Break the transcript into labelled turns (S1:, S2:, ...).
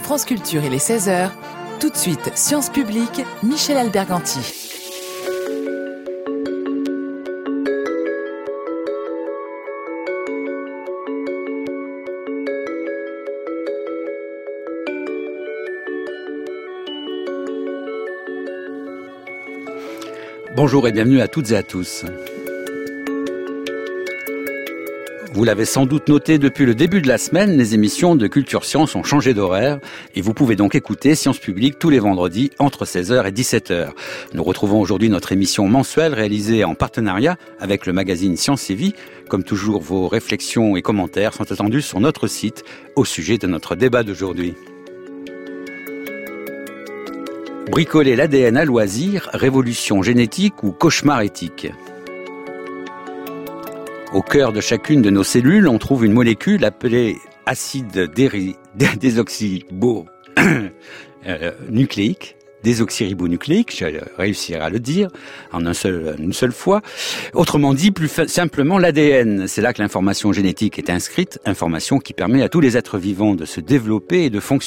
S1: France Culture, il est 16h. Tout de suite, Sciences Publiques, Michel Alberganti.
S2: Bonjour et bienvenue à toutes et à tous. Vous l'avez sans doute noté depuis le début de la semaine, les émissions de Culture Science ont changé d'horaire et vous pouvez donc écouter Sciences Publiques tous les vendredis entre 16h et 17h. Nous retrouvons aujourd'hui notre émission mensuelle réalisée en partenariat avec le magazine Science et Vie. Comme toujours, vos réflexions et commentaires sont attendus sur notre site au sujet de notre débat d'aujourd'hui. Bricoler l'ADN à loisir, révolution génétique ou cauchemar éthique. Au cœur de chacune de nos cellules, on trouve une molécule appelée acide désoxyribonucléique. Désoxyribonucléique, je réussirai à le dire en une seule fois. Autrement dit, plus simplement, l'ADN. C'est là que l'information génétique est inscrite, information qui permet à tous les êtres vivants de se développer et de fonctionner.